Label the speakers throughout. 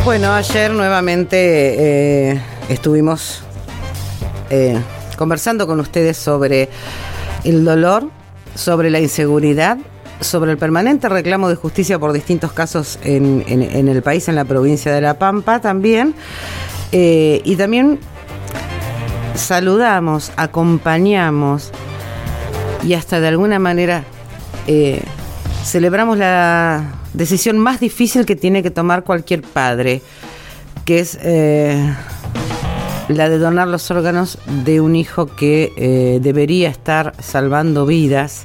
Speaker 1: Bueno, ayer nuevamente estuvimos conversando con ustedes sobre el dolor, sobre la inseguridad, sobre el permanente reclamo de justicia por distintos casos en el país, en la provincia de La Pampa también, y también saludamos, acompañamos y hasta de alguna manera celebramos la decisión más difícil que tiene que tomar cualquier padre, que es la de donar los órganos de un hijo que debería estar salvando vidas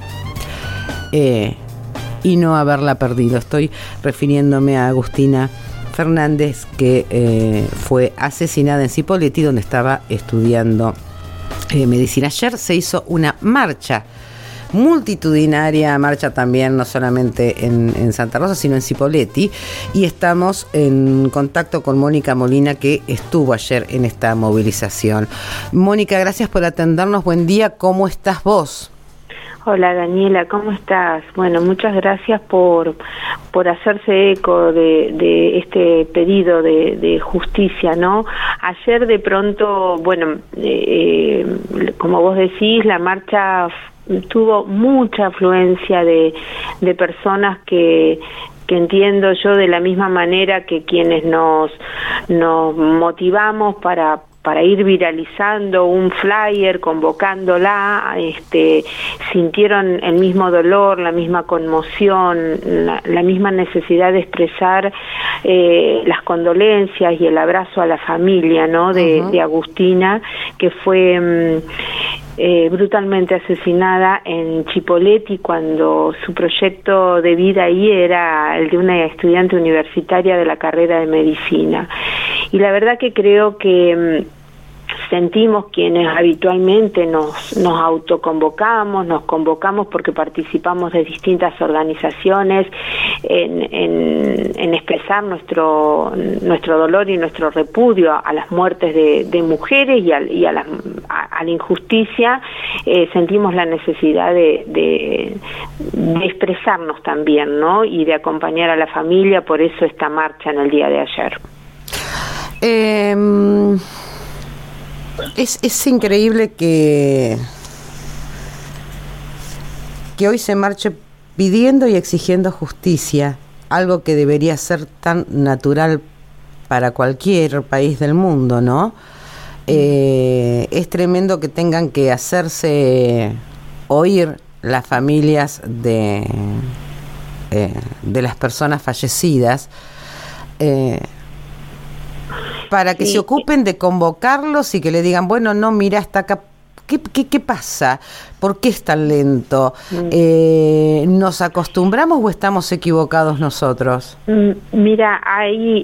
Speaker 1: y no haberla perdido. Estoy refiriéndome a Agustina Fernández, que fue asesinada en Cipolletti, donde estaba estudiando medicina. Ayer se hizo una marcha multitudinaria, marcha también no solamente en Santa Rosa, sino en Cipolletti, y estamos en contacto con Mónica Molina, que estuvo ayer en esta movilización. Mónica, gracias por atendernos, buen día, ¿cómo estás vos?
Speaker 2: Hola Daniela, ¿cómo estás? Bueno, muchas gracias por hacerse eco de este pedido de justicia, ¿no? Ayer de pronto, bueno, como vos decís, la marcha tuvo mucha afluencia de personas que entiendo yo de la misma manera que quienes nos motivamos para ir viralizando un flyer, convocándola, sintieron el mismo dolor, la misma conmoción, la misma necesidad de expresar las condolencias y el abrazo a la familia, ¿no? De Agustina, que fue brutalmente asesinada en Cipolletti cuando su proyecto de vida ahí era el de una estudiante universitaria de la carrera de medicina. Y la verdad que creo que sentimos quienes habitualmente nos autoconvocamos, nos convocamos porque participamos de distintas organizaciones en expresar nuestro dolor y nuestro repudio a las muertes de mujeres y a la injusticia, sentimos la necesidad de expresarnos también, ¿no? Y de acompañar a la familia, por eso esta marcha en el día de ayer.
Speaker 1: Es increíble que hoy se marche pidiendo y exigiendo justicia, algo que debería ser tan natural para cualquier país del mundo, ¿no? Es tremendo que tengan que hacerse oír las familias de las personas fallecidas, para que se ocupen de convocarlos y que le digan, bueno, no, mira, está acá, ¿qué pasa? ¿Por qué es tan lento? ¿Nos acostumbramos o estamos equivocados nosotros?
Speaker 2: Mira, ahí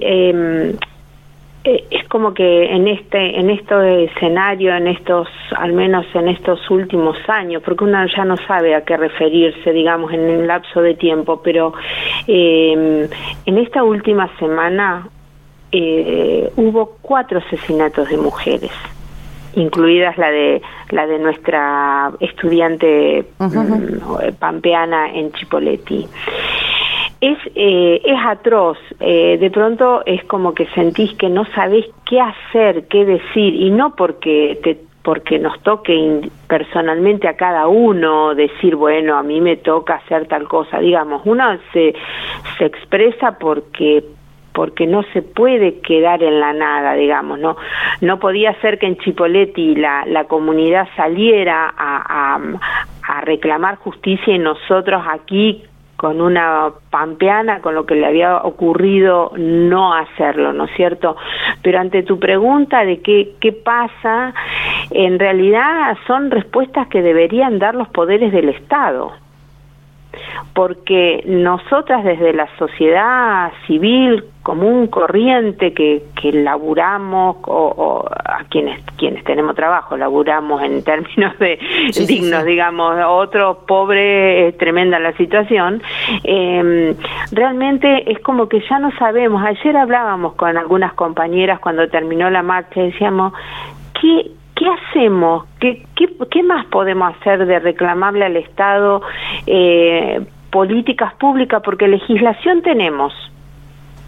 Speaker 2: es como que en este escenario, al menos en estos últimos años, porque uno ya no sabe a qué referirse, digamos, en un lapso de tiempo, pero en esta última semana hubo 4 asesinatos de mujeres, incluidas la de nuestra estudiante pampeana en Cipolletti. Es atroz, de pronto es como que sentís que no sabés qué hacer, qué decir, y no porque nos toque personalmente a cada uno decir, bueno, a mí me toca hacer tal cosa, digamos, uno se expresa porque no se puede quedar en la nada, digamos, no podía ser que en Cipolletti la comunidad saliera a reclamar justicia y nosotros aquí con una pampeana, con lo que le había ocurrido, no hacerlo, ¿no es cierto? Pero ante tu pregunta de qué pasa, en realidad son respuestas que deberían dar los poderes del Estado, porque nosotras desde la sociedad civil común, corriente, que laburamos, o a quienes tenemos trabajo, laburamos en términos de dignos, digamos, otros pobres, tremenda la situación, realmente es como que ya no sabemos. Ayer hablábamos con algunas compañeras cuando terminó la marcha y decíamos, ¿qué hacemos? ¿Qué más podemos hacer de reclamarle al Estado políticas públicas? Porque legislación tenemos,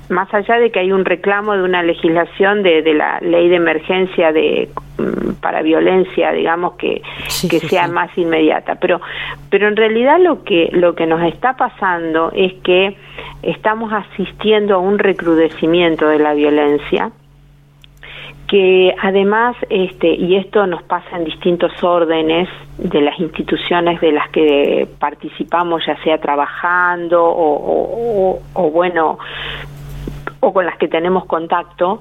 Speaker 2: más allá de que hay un reclamo de una legislación de la ley de emergencia para violencia, digamos, que sea más inmediata, pero en realidad lo que nos está pasando es que estamos asistiendo a un recrudecimiento de la violencia, que además, y esto nos pasa en distintos órdenes de las instituciones de las que participamos, ya sea trabajando o con las que tenemos contacto,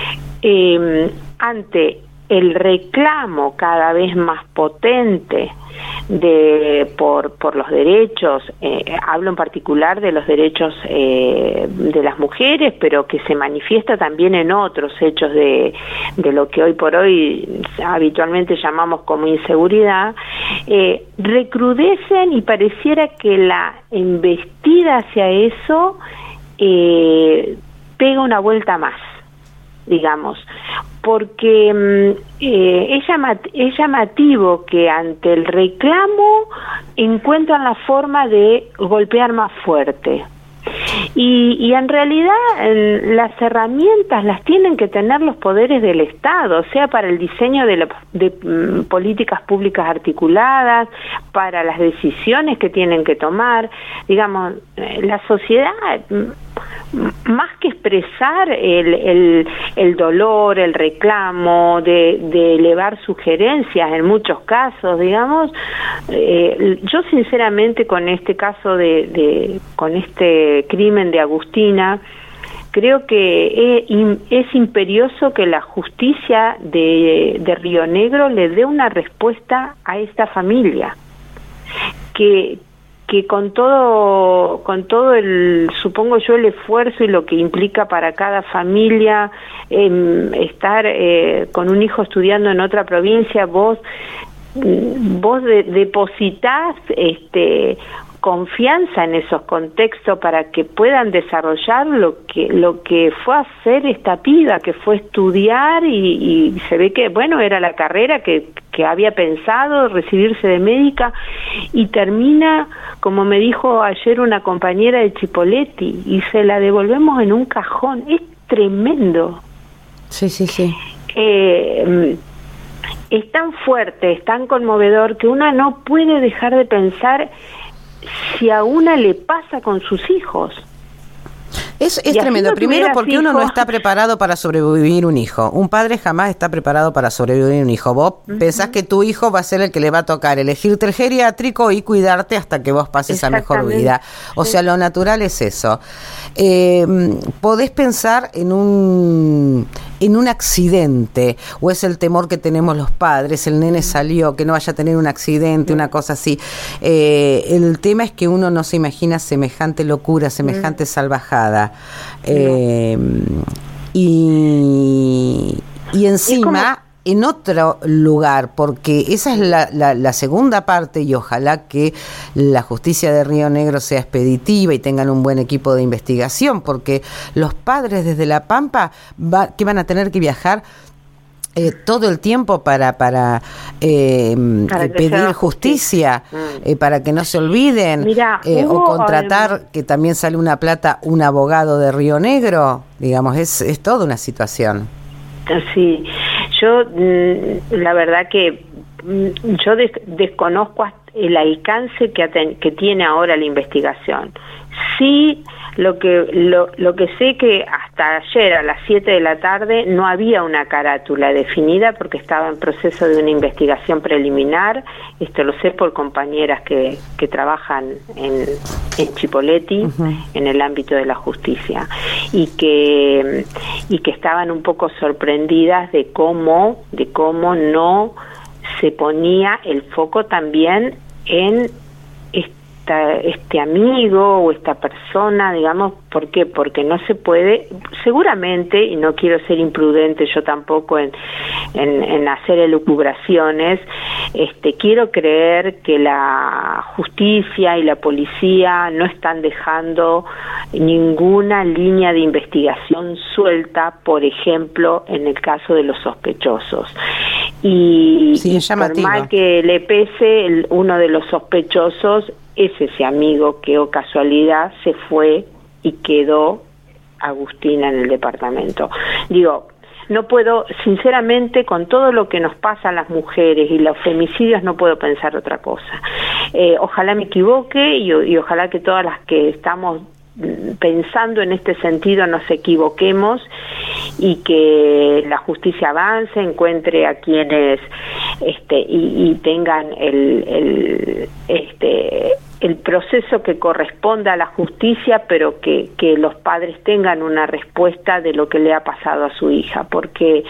Speaker 2: ante el reclamo cada vez más potente por los derechos, hablo en particular de los derechos de las mujeres, pero que se manifiesta también en otros hechos de lo que hoy por hoy habitualmente llamamos como inseguridad, recrudecen y pareciera que la embestida hacia eso pega una vuelta más, digamos, porque es llamativo que ante el reclamo encuentran la forma de golpear más fuerte. Y en realidad las herramientas las tienen que tener los poderes del Estado, sea para el diseño de políticas públicas articuladas, para las decisiones que tienen que tomar. Digamos, la sociedad, más que expresar el dolor, el reclamo, de elevar sugerencias en muchos casos, digamos, yo sinceramente con este caso con este crimen de Agustina, creo que es imperioso que la justicia de Río Negro le dé una respuesta a esta familia, que con todo supongo yo, el esfuerzo y lo que implica para cada familia estar con un hijo estudiando en otra provincia, vos depositás confianza en esos contextos para que puedan desarrollar lo que fue hacer esta piba, que fue estudiar y se ve que, bueno, era la carrera que había pensado, recibirse de médica, y termina, como me dijo ayer una compañera de Chipoleti, y se la devolvemos en un cajón. Es tremendo.
Speaker 1: Sí.
Speaker 2: Es tan fuerte, es tan conmovedor, que una no puede dejar de pensar si a una le pasa con sus hijos.
Speaker 1: Es tremendo. Primero, porque uno no está preparado para sobrevivir un hijo. Un padre jamás está preparado para sobrevivir un hijo. Vos pensás que tu hijo va a ser el que le va a tocar elegirte el geriátrico y cuidarte hasta que vos pases a mejor vida. O sea, lo natural es eso. Podés pensar en un accidente, o es el temor que tenemos los padres, el nene salió, que no vaya a tener un accidente, una cosa así. El tema es que uno no se imagina semejante locura, semejante salvajada. Y encima en otro lugar, porque esa es la segunda parte, y ojalá que la justicia de Río Negro sea expeditiva y tengan un buen equipo de investigación, porque los padres desde La Pampa que van a tener que viajar todo el tiempo para pedir justicia, para que no se olviden.
Speaker 2: Mirá,
Speaker 1: o contratar, que también sale una plata, un abogado de Río Negro, digamos, es toda una situación.
Speaker 2: Sí, yo la verdad que yo desconozco el alcance que tiene ahora la investigación. Sí, lo que sé que hasta ayer a las 7 de la tarde no había una carátula definida porque estaba en proceso de una investigación preliminar. Esto lo sé por compañeras que trabajan en Chipoleti, en el ámbito de la justicia, y que estaban un poco sorprendidas de cómo no se ponía el foco también en este amigo o esta persona, digamos. ¿Por qué? Porque no se puede, seguramente, y no quiero ser imprudente yo tampoco en hacer elucubraciones, quiero creer que la justicia y la policía no están dejando ninguna línea de investigación suelta, por ejemplo, en el caso de los sospechosos. Y por mal que le pese, uno de los sospechosos es ese amigo que, o casualidad, se fue y quedó Agustina en el departamento. Digo, no puedo, sinceramente, con todo lo que nos pasa a las mujeres y los femicidios, no puedo pensar otra cosa. Ojalá me equivoque y ojalá que todas las que estamos pensando en este sentido nos equivoquemos y que la justicia avance, encuentre a quienes y tengan el proceso que corresponda a la justicia, pero que los padres tengan una respuesta de lo que le ha pasado a su hija, porque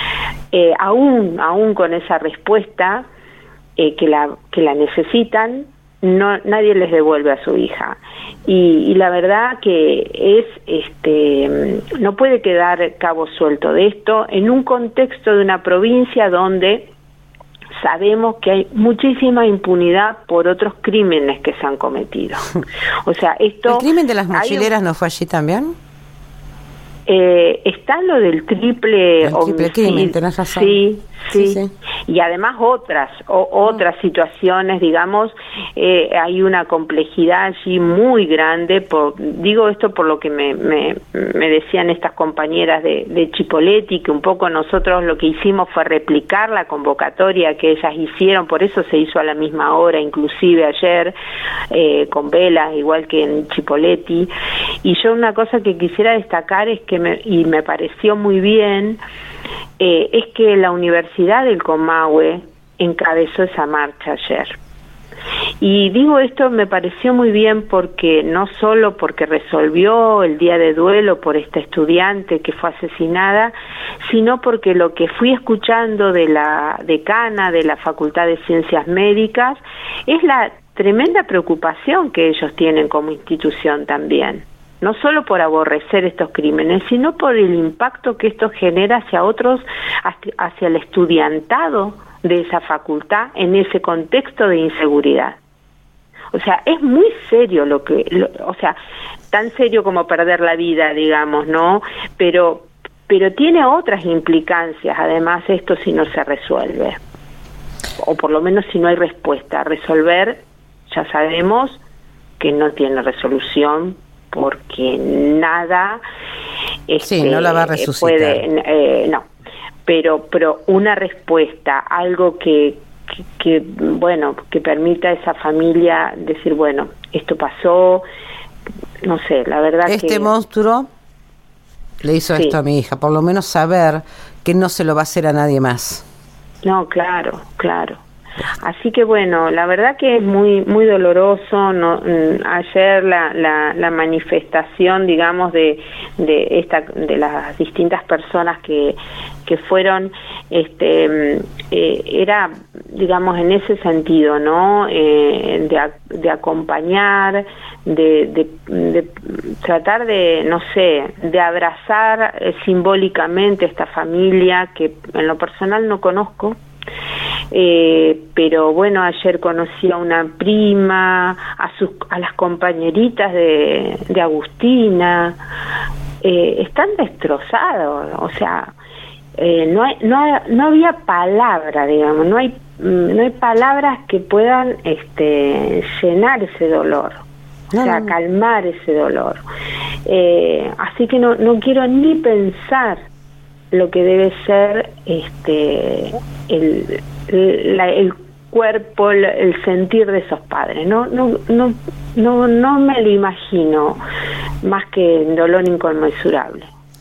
Speaker 2: aún con esa respuesta que la necesitan, nadie les devuelve a su hija, y la verdad que es no puede quedar cabo suelto de esto en un contexto de una provincia donde sabemos que hay muchísima impunidad por otros crímenes que se han cometido. O sea, ¿el
Speaker 1: crimen de las mochileras no fue allí también?
Speaker 2: Está lo del triple
Speaker 1: crimen, tenés razón.
Speaker 2: Sí. Y además otras situaciones, digamos, hay una complejidad allí muy grande. Digo esto por lo que me decían estas compañeras de Chipoleti, que un poco nosotros lo que hicimos fue replicar la convocatoria que ellas hicieron, por eso se hizo a la misma hora, inclusive ayer, con velas, igual que en Chipoleti. Y yo una cosa que quisiera destacar es que me pareció muy bien, es que la Universidad del Comahue encabezó esa marcha ayer. Y digo esto, me pareció muy bien porque no solo porque resolvió el día de duelo por esta estudiante que fue asesinada, sino porque lo que fui escuchando de la decana de la Facultad de Ciencias Médicas es la tremenda preocupación que ellos tienen como institución también. No solo por aborrecer estos crímenes, sino por el impacto que esto genera hacia otros, hacia el estudiantado de esa facultad en ese contexto de inseguridad. O sea, es muy serio o sea, tan serio como perder la vida, digamos, ¿no? Pero tiene otras implicancias, además, esto si no se resuelve. O por lo menos si no hay respuesta. Resolver, ya sabemos que no tiene resolución, porque nada
Speaker 1: no la va a resucitar.
Speaker 2: No, pero una respuesta, algo que bueno, que permita a esa familia decir, bueno, esto pasó, no sé, la verdad
Speaker 1: este monstruo le hizo esto a mi hija, por lo menos saber que no se lo va a hacer a nadie más.
Speaker 2: No, claro. Así que bueno, la verdad que es muy muy doloroso. Ayer la manifestación, digamos, de las distintas personas que fueron, era, digamos, en ese sentido, ¿no? De acompañar, de tratar de, no sé, de abrazar simbólicamente esta familia que en lo personal no conozco. Pero bueno, ayer conocí a una prima, a las compañeritas de Agustina, están destrozados, o sea, no había palabra, digamos, no hay palabras que puedan llenar ese dolor, o sea, calmar ese dolor. Así que no quiero ni pensar lo que debe ser el cuerpo, el sentir de esos padres. No me lo imagino más que dolor inconmensurable.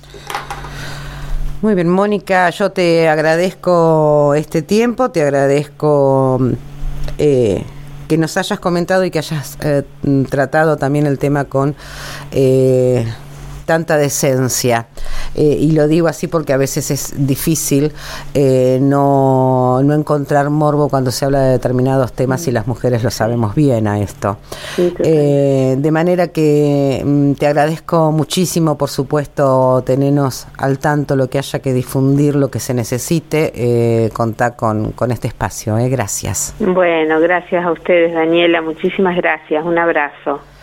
Speaker 1: Muy bien, Mónica, yo te agradezco este tiempo, te agradezco que nos hayas comentado y que hayas tratado también el tema con tanta decencia, y lo digo así porque a veces es difícil no encontrar morbo cuando se habla de determinados temas y las mujeres lo sabemos bien a esto. Sí, de manera que te agradezco muchísimo, por supuesto, tenernos al tanto, lo que haya que difundir, lo que se necesite, contar con este espacio. Gracias.
Speaker 2: Bueno, gracias a ustedes, Daniela, muchísimas gracias, un abrazo.